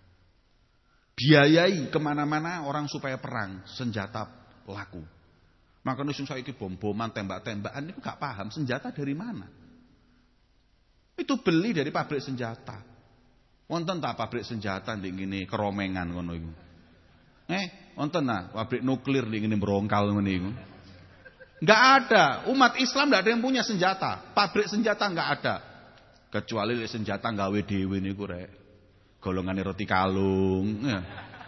Biayai kemana-mana orang supaya perang, senjata laku. Makanya sing saiki bom-boman, tembak-tembakan itu gak paham senjata dari mana. Itu beli dari pabrik senjata. Wonten tak pabrik senjata ndek ngene keromengan ngono iku. Eh, wonten nah pabrik nuklir ndek ngene brongkal ngene iku. Enggak ada, umat Islam enggak ada yang punya senjata. Pabrik senjata enggak ada. Kecuali senjata gawe dhewe niku rek. Golongane roti kalung, ya.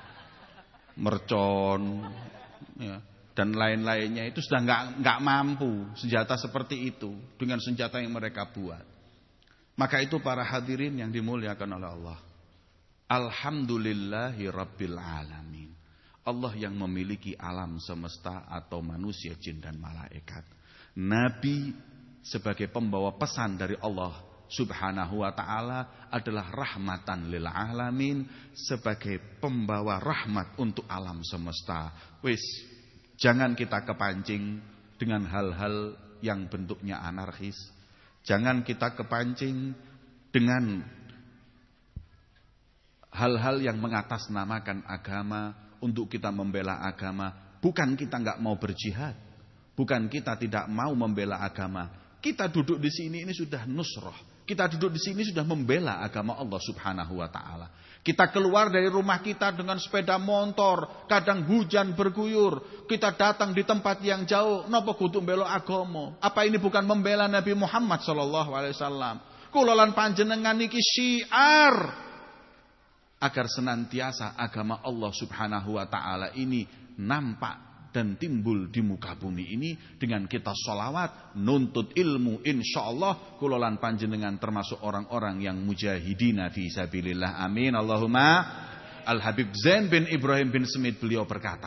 Mercon, ya. Dan lain-lainnya itu sudah enggak enggak mampu senjata seperti itu dengan senjata yang mereka buat. Maka itu para hadirin yang dimuliakan oleh Allah. Alhamdulillahi rabbil alamin. Allah yang memiliki alam semesta atau manusia, jin dan malaikat. Nabi sebagai pembawa pesan dari Allah Subhanahu wa ta'ala adalah rahmatan lil alamin, sebagai pembawa rahmat untuk alam semesta. Wis, jangan kita kepancing dengan hal-hal yang bentuknya anarkis. Jangan kita kepancing dengan hal-hal yang mengatasnamakan agama untuk kita membela agama. Bukan kita enggak mau berjihad, bukan kita tidak mau membela agama. Kita duduk di sini ini sudah nusrah. Kita duduk di sini sudah membela agama Allah Subhanahu wa ta'ala. Kita keluar dari rumah kita dengan sepeda motor, kadang hujan berguyur. Kita datang di tempat yang jauh, napa kudu mbela agama? Apa ini bukan membela Nabi Muhammad sallallahu alaihi wasallam? Kula lan panjenengan niki syiar agar senantiasa agama Allah Subhanahu wa ta'ala ini nampak dan timbul di muka bumi ini dengan kita sholawat, nuntut ilmu, insyaallah kula lan panjenengan termasuk orang-orang yang mujahidina fi sabilillah. Amin Allahumma. Al Habib Zain bin Ibrahim bin Smith beliau berkata,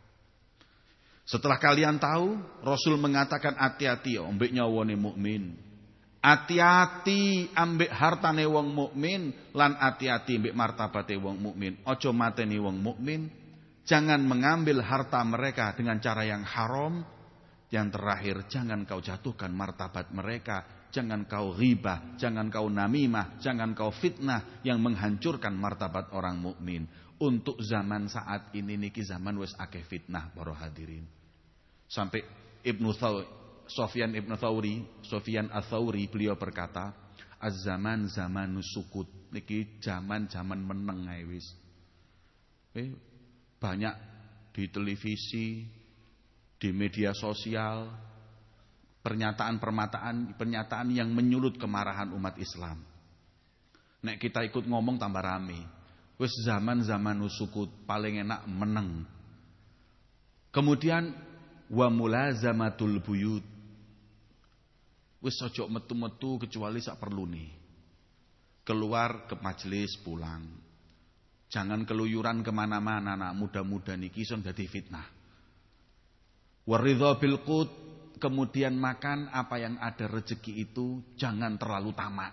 setelah kalian tahu Rasul mengatakan hati-hati ambek nyawane mukmin, hati-hati ambek hartane wong mukmin, lan hati-hati ambek martabate wong mukmin. Aja mateni wong mukmin. Jangan mengambil harta mereka dengan cara yang haram. Yang terakhir, jangan kau jatuhkan martabat mereka. Jangan kau ghibah, jangan kau namimah, jangan kau fitnah yang menghancurkan martabat orang mukmin. Untuk zaman saat ini niki zaman wis akeh fitnah para hadirin. Sampai Ibnu Thaw, Sufyan Ibnu Tsauri, Sufyan Ats-Tsauri beliau berkata, "Az-zaman zamanus sukut." Niki zaman-zaman meneng ae wis. Eh, banyak di televisi, di media sosial, pernyataan-pernyataan pernyataan yang menyulut kemarahan umat Islam. Nek kita ikut ngomong tambah rame. Wis zaman-zaman usukut, paling enak meneng. Kemudian wa mulazamatul buyut. Wis ojo metu-metu kecuali sak perlune. Keluar ke majelis pulang. Jangan keluyuran kemana-mana, anak muda-muda niki son dadi fitnah. Waridha bil qut, kemudian makan apa yang ada rezeki itu, jangan terlalu tamak.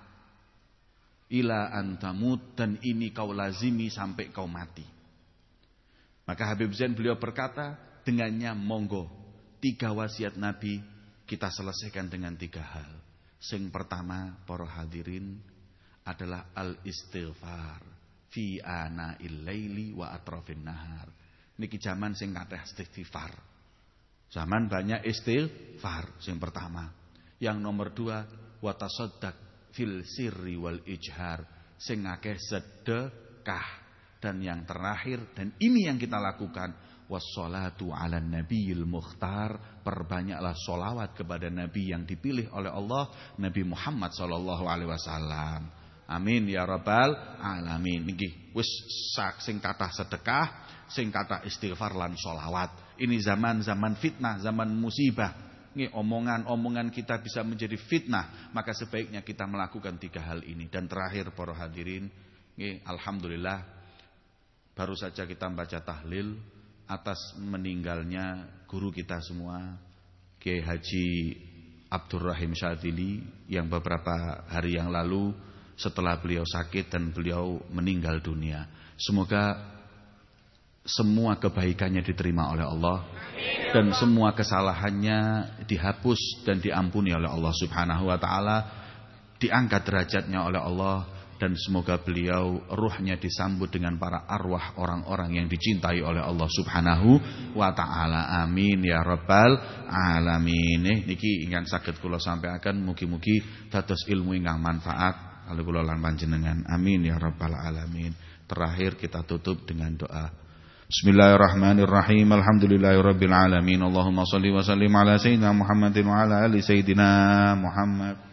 Ila antamut, dan ini kau lazimi sampai kau mati. Maka Habib Zain beliau berkata, dengannya monggo tiga wasiat Nabi kita selesaikan dengan tiga hal. Sing pertama para hadirin adalah al-istighfar fi ana'il laili wa atrafin nahar. Niki zaman sing kathah istighfar. Zaman banyak istighfar sing pertama. Yang nomor dua wa tasaddaq fil sirri wal ijhar, sing akeh sedekah. Dan yang terakhir, dan ini yang kita lakukan, wassalatu ala nabiyil mukhtar, perbanyaklah solawat kepada Nabi yang dipilih oleh Allah, Nabi Muhammad sallallahu alaihi wasallam. Amin ya rabbal alamin. Niki wis sing kathah sedekah, sing kathah istighfar lan solawat. Ini zaman-zaman fitnah, zaman musibah. Ini omongan-omongan kita bisa menjadi fitnah, maka sebaiknya kita melakukan tiga hal ini. Dan terakhir para hadirin, ini alhamdulillah baru saja kita membaca tahlil atas meninggalnya guru kita semua, Kiai Haji Abdurrahim Syadzili, yang beberapa hari yang lalu setelah beliau sakit dan beliau meninggal dunia. Semoga semua kebaikannya diterima oleh Allah dan semua kesalahannya dihapus dan diampuni oleh Allah Subhanahu wa taala, diangkat derajatnya oleh Allah. Dan semoga beliau ruhnya disambut dengan para arwah orang-orang yang dicintai oleh Allah Subhanahu wa ta'ala. Amin ya rabbal alamin. Niki ingkang saged kula sampaikan, mugi-mugi dados ilmu ingkang manfaat kalih kula lan panjenengan. Amin ya rabbal alamin. Terakhir kita tutup dengan doa. Bismillahirrahmanirrahim. Alhamdulillahirabbil alamin. Allahumma shalli wa sallim ala sayyidina Muhammadin wa ala ali sayyidina Muhammad.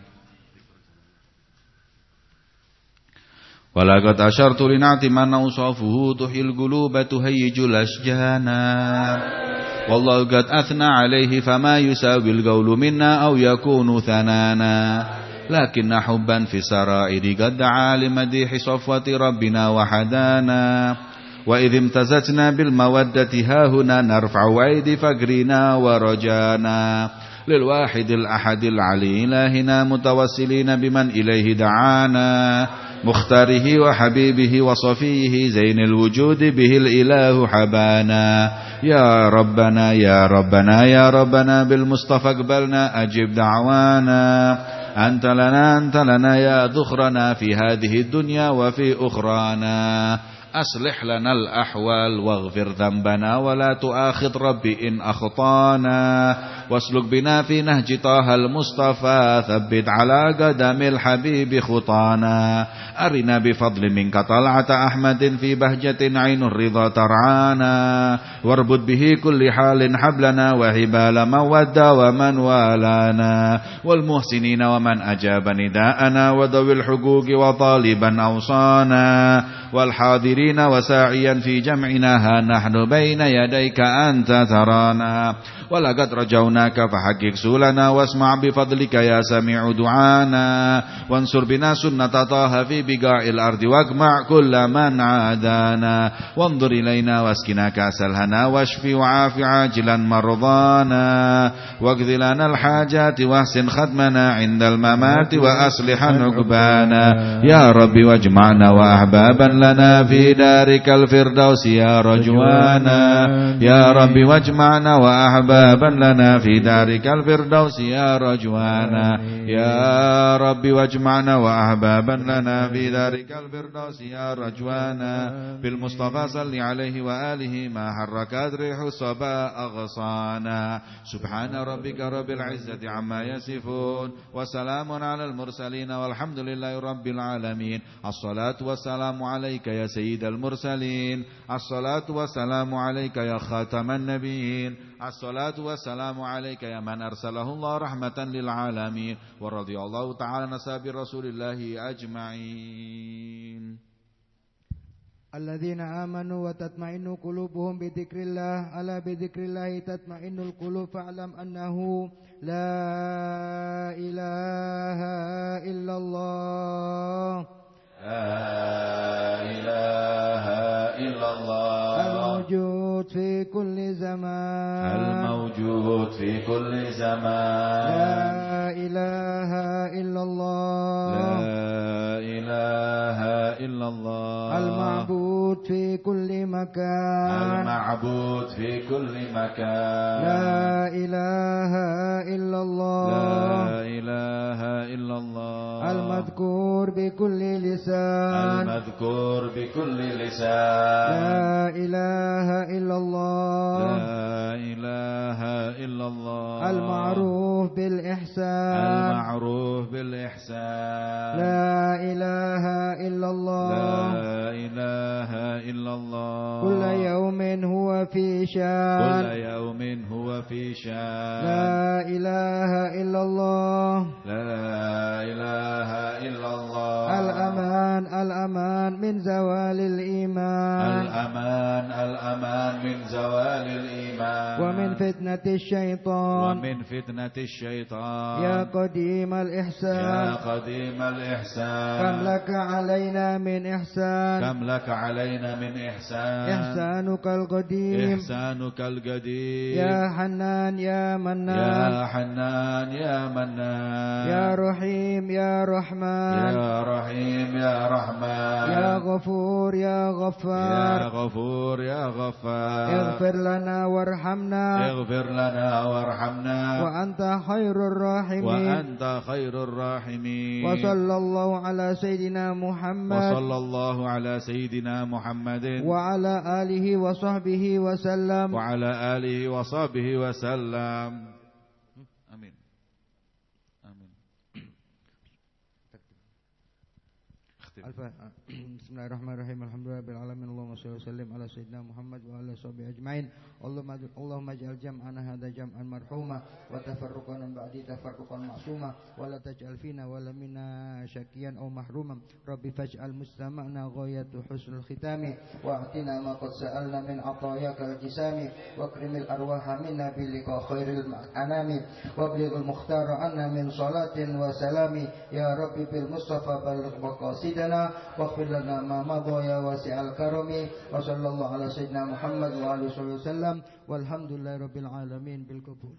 Walaqad asyartu lina'ti man awsafuhu tuhil quluba tuhayyijul asjana. Wallahu qad athna alayhi fama yusawil qawlu minna aw yakunu thanana. Lakinna hubban fi sara'iri qad da'a limadihi safwati rabbina wa hadana. Wa idh imtazajna bil mawaddati hahuna narfa'u aidi fagrina wa rajana. Lil wahidil ahadil ali ilahina mutawassilina biman ilaihi da'ana. مختاره وحبيبه وصفيه زين الوجود به الإله حبانا. يا ربنا يا ربنا يا ربنا بالمصطفى اقبلنا أجب دعوانا. أنت لنا أنت لنا يا ذخرنا في هذه الدنيا وفي أخرانا. أصلح لنا الأحوال واغفر ذنبنا ولا تؤاخذ ربي إن أخطانا. واسلك بنا في نهج طه المصطفى ثبت على قدم الحبيب خطانا. أرنا بفضل منك طلعة أحمد في بهجة عين الرضا ترعانا. واربط به كل حال حبلنا وهبال من ودى ومن والانا. والمحسنين ومن أجاب نداءنا وذوي الحقوق وطالبا أوصانا. والحاضرين وساعيا في جمعنا ها نحن بين يديك أنت ترانا. ولقد رجوناك فحقق سولنا واسمع بفضلك يا سميع دعانا. وانصر بنا سنة طه في بقاع الأرض واجمع كل من عادانا. وانظر إلينا واسكنا كأس الهنا واشفي وعاف عاجلا مرضانا. واقض لنا الحاجات واحسن ختمنا عند الممات وأصلح عقبانا. يا رب واجمعنا وأحبابا لنا في دارك الفردوس يا رجوانا. يا رب واجمعنا وأحبابا لنا في دارك الفردوس يا رجوانا. يا رب واجمعنا وأحبابا لنا في دارك الفردوس يا رجوانا. بالمصطفى صل عليه وآله ما حركت ريح الصبا أغصانا. سبحان ربك رب العزة عما يصفون وسلام على المرسلين والحمد لله رب العالمين. الصلاة والسلام عليك يا سيد المرسلين. الصلاة والسلام عليك يا خاتم النبيين. الصلاة والسلام عليك يا من أرسله الله رحمة للعالمين. ورضي الله تعالى عن أصحاب رسول الله أجمعين. الذين آمنوا وتطمئن قلوبهم بذكر الله. ألا بذكر الله تطمئن القلوب. فاعلم أنه لا إله إلا الله. لا إله إلا الله. الموجود في كل زمان. الموجود في كل زمان. لا إله إلا الله. لا إله إلا الله. المعبود المعبود في كل مكان المعبود في كل مكان لا إله إلا الله لا إله إلا الله المذكور بكل لسان المذكور بكل لسان لا إله إلا الله لا إله إلا الله المعروف بالإحسان المعروف بالإحسان لا إله إلا الله لا إله إلا الله كل يوم هو في شان كل يوم هو في شان لا إله إلا الله لا إله إلا الله الأمان الأمان من زوال الإيمان الأمان الأمان من زوال الإيمان ومن فتنة الشيطان ومن فتنة الشيطان يا قديم الإحسان يا قديم الإحسان كم لك علينا من إحسان كم لك علينا من إحسان إحسانك القديم إحسانك القديم يا حنان يا منان يا حنان يا منان يا رحيم يا رحمن يا رحيم يا رحمن يا غفور يا غفار يا غفور يا غفار اغفر لنا وارحمنا اغفر لنا وارحمنا وأنت خير الراحمين وأنت خير الراحمين وصلى الله على سيدنا محمد وصلى الله على سيدنا محمد وعلى آله وصحبه وسلم وعلى آله وصحبه وسلم آمين آمين بسم الله الرحمن الرحيم الحمد لله رب العالمين اللهم صل وسلم على سيدنا محمد وعلى صحبه أجمعين اللهم اجعل جمعنا هذا جمعا مرحوما وتفرقنا من بعده تفرقا معصوما ولا تجعل فينا ولا منا شقيا أو محروما ربي فاجعل مستمعنا غاية حسن الختام واعطنا ما قد سألنا من عطاياك الجسام واكرم الأرواح منا بلقاء خير الأنام وابلغ المختار عنا من صلاة وسلام يا ربي بالمصطفى بلغ مقاصدنا واغفر لنا ما مضى يا واسع الكرم وصلى الله على سيدنا محمد وعلى آله وسلم والحمد لله رب العالمين بالقبول.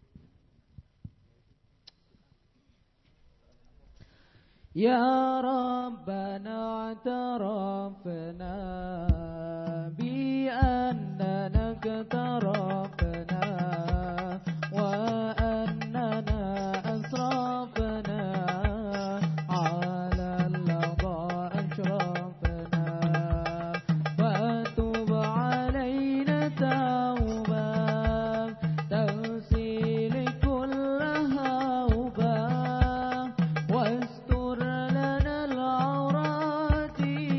يا ربنا اعترفنا بأننا اقترفنا وأننا أسرفنا على اللظى أشرفنا فتوب علينا توبة تغسل كل هوبة واستر لنا العورات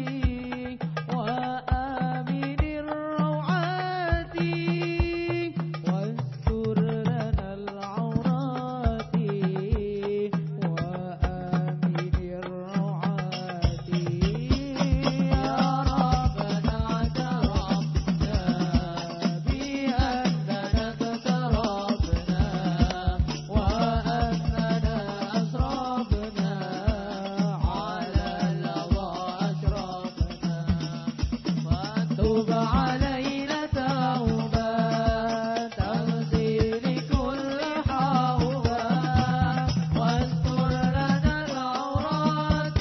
وآمن الروعات واستر لنا العورات وآمن الروعات يا ربنا اعترفنا بأننا اقترفنا وأننا أسرفنا على اللظى أشرفنا فتوب علينا توبة تغسل كل حوبة واستر لنا العورات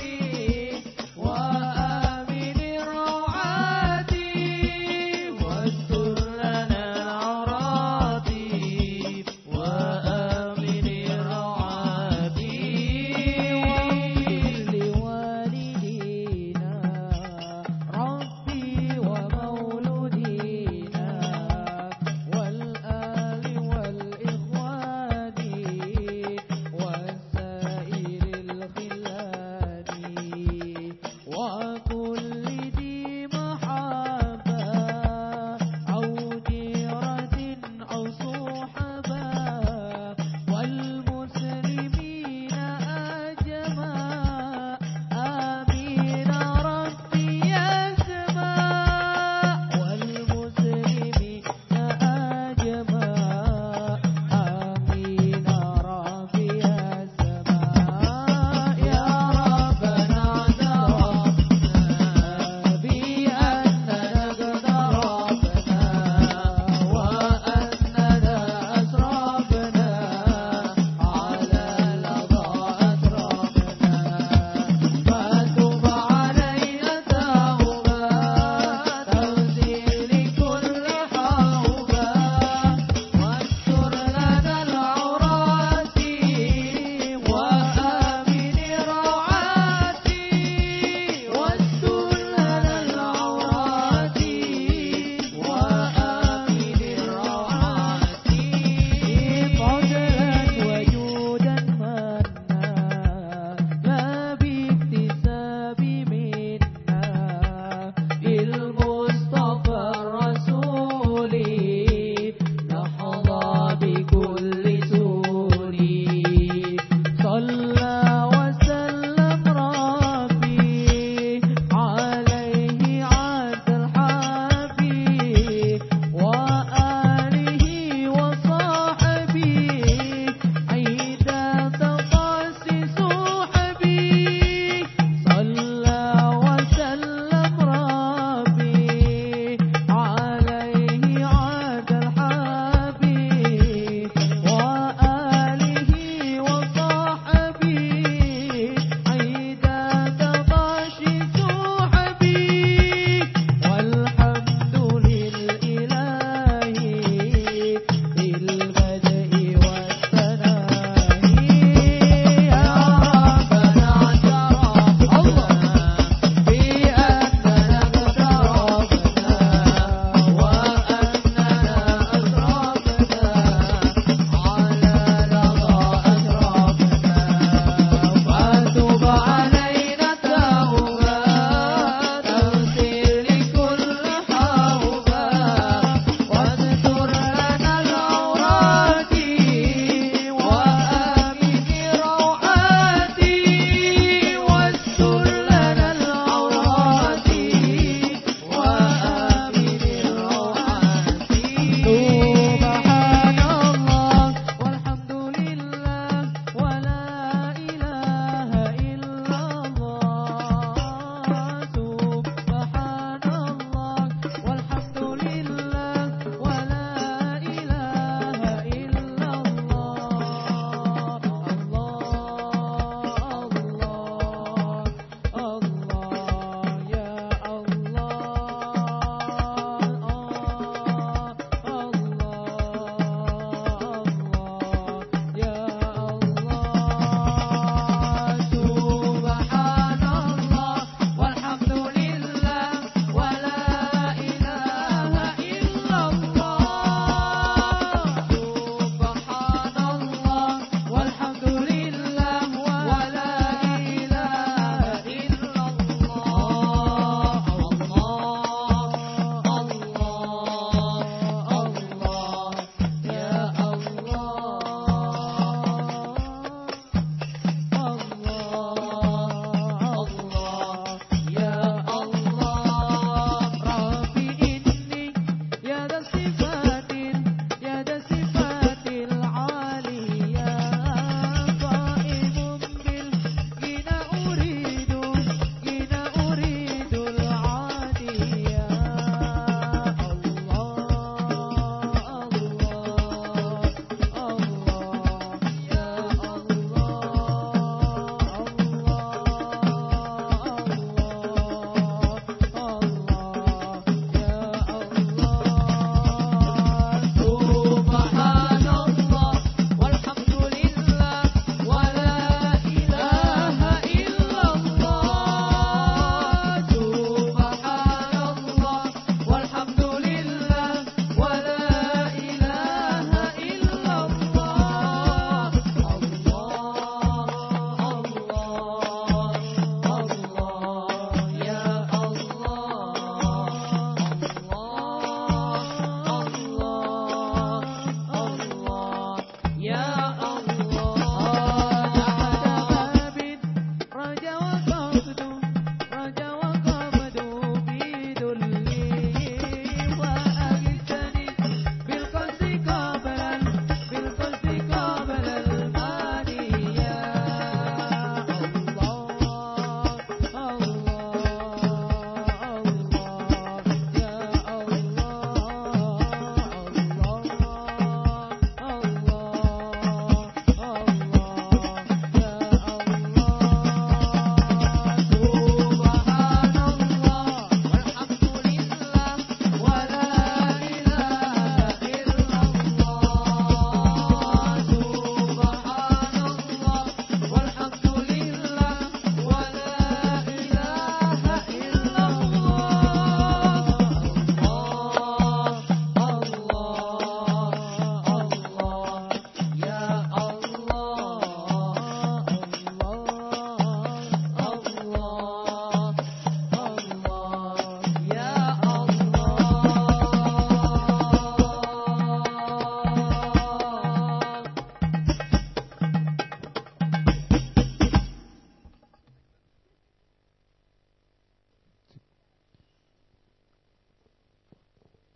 وآمن الروعات واستر لنا العورات وآمن الروعات واغفر لوالدينا ربي ومولودينا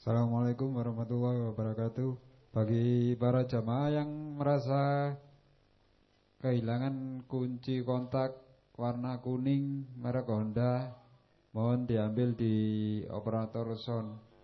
Assalamualaikum warahmatullahi wabarakatuh. Bagi para jamaah yang merasa kehilangan kunci kontak warna kuning merek Honda, mohon diambil di operator sound.